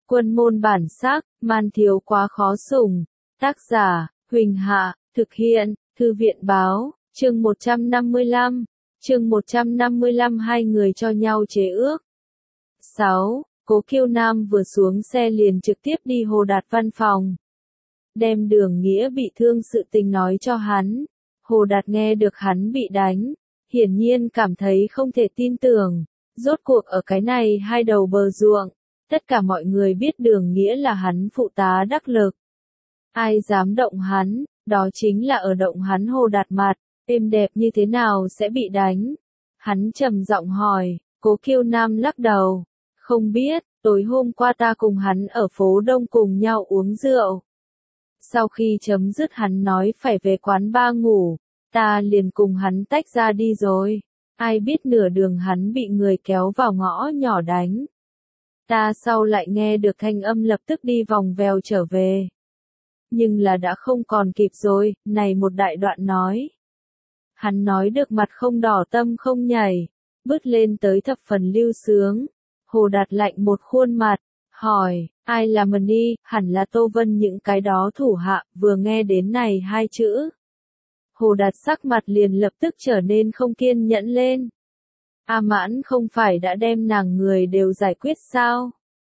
Quân môn bản sắc, man thiếu quá khó sủng. Tác giả, Huỳnh Hạ, thực hiện, Thư viện báo, chương 155. Chương 155 hai người cho nhau chế ước. 6. Cố Kiêu Nam vừa xuống xe liền trực tiếp đi Hồ Đạt văn phòng. Đem Đường Nghĩa bị thương sự tình nói cho hắn. Hồ Đạt nghe được hắn bị đánh, hiển nhiên cảm thấy không thể tin tưởng. Rốt cuộc ở cái này hai đầu bờ ruộng, tất cả mọi người biết Đường Nghĩa là hắn phụ tá đắc lực. Ai dám động hắn, đó chính là ở động hắn Hồ Đạt mặt, êm đẹp như thế nào sẽ bị đánh. Hắn trầm giọng hỏi, Cố Kiêu Nam lắc đầu, không biết, tối hôm qua ta cùng hắn ở phố Đông cùng nhau uống rượu. Sau khi chấm dứt hắn nói phải về quán bar ngủ, ta liền cùng hắn tách ra đi rồi. Ai biết nửa đường hắn bị người kéo vào ngõ nhỏ đánh. Ta sau lại nghe được thanh âm lập tức đi vòng vèo trở về. Nhưng là đã không còn kịp rồi, này một đại đoạn nói. Hắn nói được mặt không đỏ tâm không nhảy, bước lên tới thập phần lưu sướng. Hồ Đạt lạnh một khuôn mặt, hỏi, ai là Mani, hẳn là Tô Vân những cái đó thủ hạ, vừa nghe đến này hai chữ. Hồ Đạt sắc mặt liền lập tức trở nên không kiên nhẫn lên. A Mãn không phải đã đem nàng người đều giải quyết sao?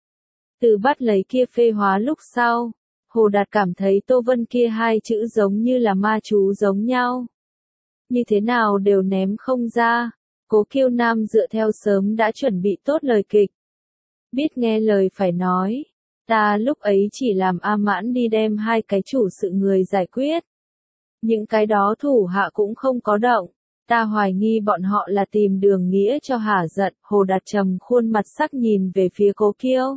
Từ bắt lấy kia phê hóa lúc sau, Hồ Đạt cảm thấy Tô Vân kia hai chữ giống như là ma chú giống nhau. Như thế nào đều ném không ra. Cố Kiêu Nam dựa theo sớm đã chuẩn bị tốt lời kịch. Biết nghe lời phải nói. Ta lúc ấy chỉ làm A Mãn đi đem hai cái chủ sự người giải quyết. Những cái đó thủ hạ cũng không có động. Ta hoài nghi bọn họ là tìm Đường Nghĩa cho hả giận. Hồ Đạt trầm khuôn mặt sắc nhìn về phía Cố Kiêu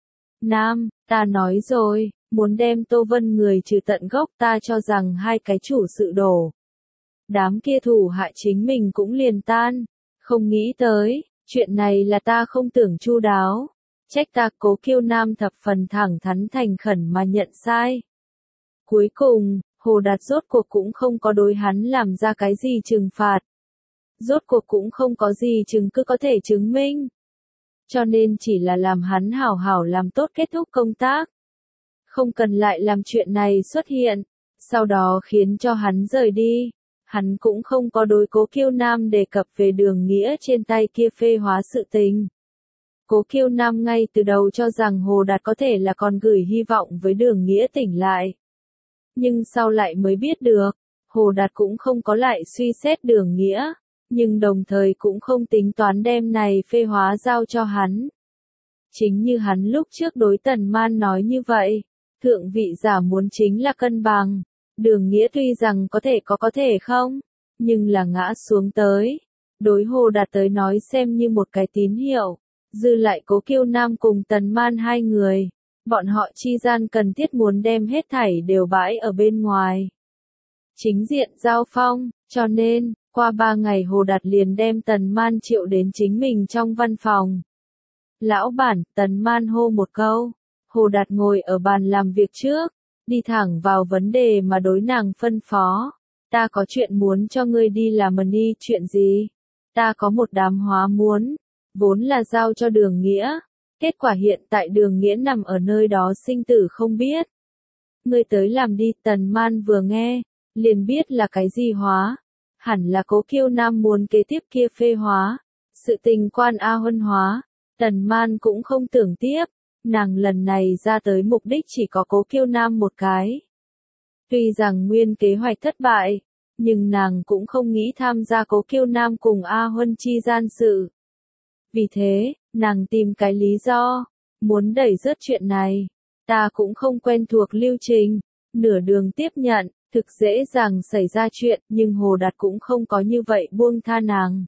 Nam, ta nói rồi, muốn đem Tô Vân người trừ tận gốc, ta cho rằng hai cái chủ sự đổ. Đám kia thủ hạ chính mình cũng liền tan. Không nghĩ tới, chuyện này là ta không tưởng chu đáo. Trách ta. Cố Kiêu Nam thập phần thẳng thắn thành khẩn mà nhận sai. Cuối cùng, Hồ Đạt rốt cuộc cũng không có đối hắn làm ra cái gì trừng phạt. Rốt cuộc cũng không có gì chứng cứ có thể chứng minh. Cho nên chỉ là làm hắn hảo hảo làm tốt kết thúc công tác. Không cần lại làm chuyện này xuất hiện. Sau đó khiến cho hắn rời đi. Hắn cũng không có đối Cố Kiêu Nam đề cập về Đường Nghĩa trên tay kia phê hóa sự tình. Cố Kiêu Nam ngay từ đầu cho rằng Hồ Đạt có thể là còn gửi hy vọng với Đường Nghĩa tỉnh lại. Nhưng sau lại mới biết được, Hồ Đạt cũng không có lại suy xét Đường Nghĩa, nhưng đồng thời cũng không tính toán đem này phê hóa giao cho hắn. Chính như hắn lúc trước đối Tần Man nói như vậy, thượng vị giả muốn chính là cân bằng. Đường Nghĩa tuy rằng có thể không, nhưng là ngã xuống tới. Đối Hồ Đạt tới nói xem như một cái tín hiệu. Dư lại Cố Kiêu Nam cùng Tần Man hai người. Bọn họ chi gian cần thiết muốn đem hết thảy đều bãi ở bên ngoài. Chính diện giao phong, cho nên, qua 3 ngày Hồ Đạt liền đem Tần Man triệu đến chính mình trong văn phòng. Lão bản, Tần Man hô một câu. Hồ Đạt ngồi ở bàn làm việc trước. Đi thẳng vào vấn đề mà đối nàng phân phó. Ta có chuyện muốn cho ngươi đi làm Mani. Chuyện gì? Ta có một đám hóa muốn. Vốn là giao cho Đường Nghĩa. Kết quả hiện tại Đường Nghĩa nằm ở nơi đó sinh tử không biết. Ngươi tới làm đi. Tần Man vừa nghe, liền biết là cái gì hóa. Hẳn là Cố Kiêu Nam muốn kế tiếp kia phê hóa. Sự tình quan A Huân hóa. Tần Man cũng không tưởng tiếp. Nàng lần này ra tới mục đích chỉ có Cố Kiêu Nam một cái. Tuy rằng nguyên kế hoạch thất bại, nhưng nàng cũng không nghĩ tham gia Cố Kiêu Nam cùng A Huân chi gian sự. Vì thế, nàng tìm cái lý do, muốn đẩy rớt chuyện này. Ta cũng không quen thuộc lưu trình, nửa đường tiếp nhận, thực dễ dàng xảy ra chuyện, nhưng Hồ Đạt cũng không có như vậy buông tha nàng.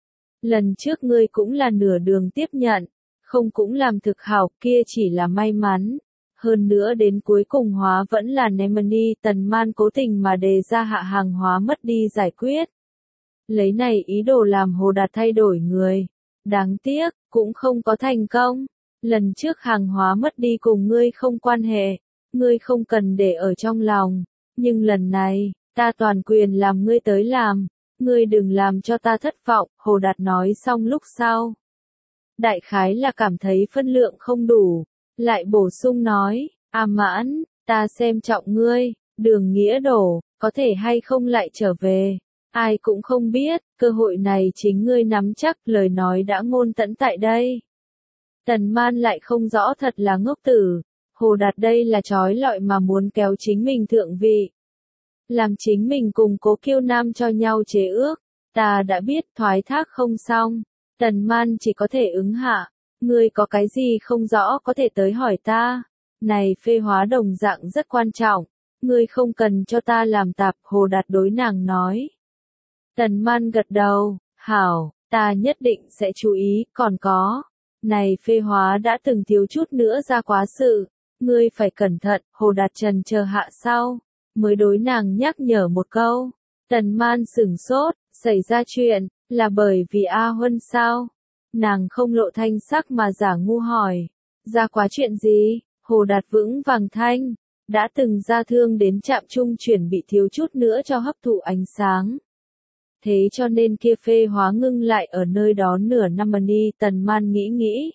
Lần trước ngươi cũng là nửa đường tiếp nhận. Không cũng làm thực hảo, kia chỉ là may mắn. Hơn nữa đến cuối cùng hóa vẫn là Nemani. Tần Man cố tình mà đề ra hạ hàng hóa mất đi giải quyết. Lấy này ý đồ làm Hồ Đạt thay đổi người. Đáng tiếc, cũng không có thành công. Lần trước hàng hóa mất đi cùng ngươi không quan hệ. Ngươi không cần để ở trong lòng. Nhưng lần này, ta toàn quyền làm ngươi tới làm. Ngươi đừng làm cho ta thất vọng. Hồ Đạt nói xong lúc sau. Đại khái là cảm thấy phân lượng không đủ, Lại bổ sung nói, A Mãn, ta xem trọng ngươi, đường nghĩa đổ, có thể hay không lại trở về. Ai cũng không biết, cơ hội này chính ngươi nắm chắc, lời nói đã ngôn tận tại đây. Tần Man lại không rõ thật là ngốc tử, Hồ Đạt đây là trói lọi mà muốn kéo chính mình thượng vị. Làm chính mình cùng Cố Kiêu Nam cho nhau chế ước, ta đã biết thoái thác không xong, Tần Man chỉ có thể ứng hạ, ngươi có cái gì không rõ có thể tới hỏi ta, này phê hóa đồng dạng rất quan trọng, ngươi không cần cho ta làm tạp, Hồ Đạt đối nàng nói. Tần Man gật đầu, hảo, ta nhất định sẽ chú ý, còn có, này phê hóa đã từng thiếu chút nữa ra quá sự, ngươi phải cẩn thận, Hồ Đạt trần chờ hạ sau, mới đối nàng nhắc nhở một câu. Tần Man sửng sốt, xảy ra chuyện, là bởi vì A Huân sao? Nàng không lộ thanh sắc mà giả ngu hỏi, ra quá chuyện gì? Hồ Đạt vững vàng thanh, đã từng ra thương đến trạm trung chuyển bị thiếu chút nữa cho hấp thụ ánh sáng. Thế cho nên kia phê hóa ngưng lại ở nơi đó nửa năm đi, Tần Man nghĩ.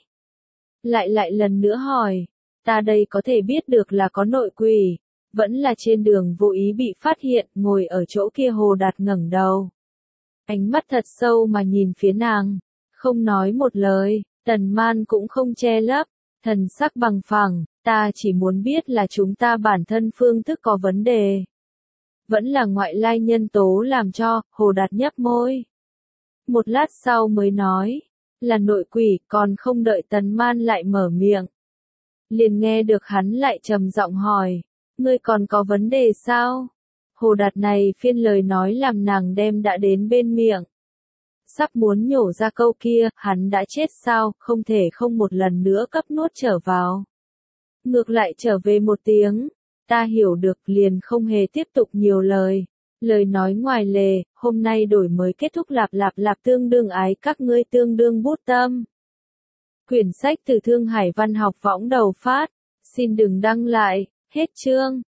Lại lần nữa hỏi, ta đây có thể biết được là có nội quỷ, vẫn là trên đường vô ý bị phát hiện, ngồi ở chỗ kia. Hồ Đạt ngẩng đầu. Ánh mắt thật sâu mà nhìn phía nàng, không nói một lời, Tần Man cũng không che lấp, thần sắc bằng phẳng, ta chỉ muốn biết là chúng ta bản thân phương thức có vấn đề. Vẫn là ngoại lai nhân tố làm cho, Hồ Đạt nhấp môi. Một lát sau mới nói, là nội quỷ, còn không đợi Tần Man lại mở miệng. Liền nghe được hắn lại trầm giọng hỏi, ngươi còn có vấn đề sao? Hồ Đạt này phiên lời nói làm nàng đem đã đến bên miệng. Sắp muốn nhổ ra câu kia, hắn đã chết sao, không thể không một lần nữa cấp nuốt trở vào. Ngược lại trở về một tiếng, ta hiểu được liền không hề tiếp tục nhiều lời. Lời nói ngoài lề, hôm nay đổi mới kết thúc lạp tương đương ái các ngươi tương đương bút tâm. Quyển sách từ Thương Hải Văn học võng đầu phát, xin đừng đăng lại, hết chương.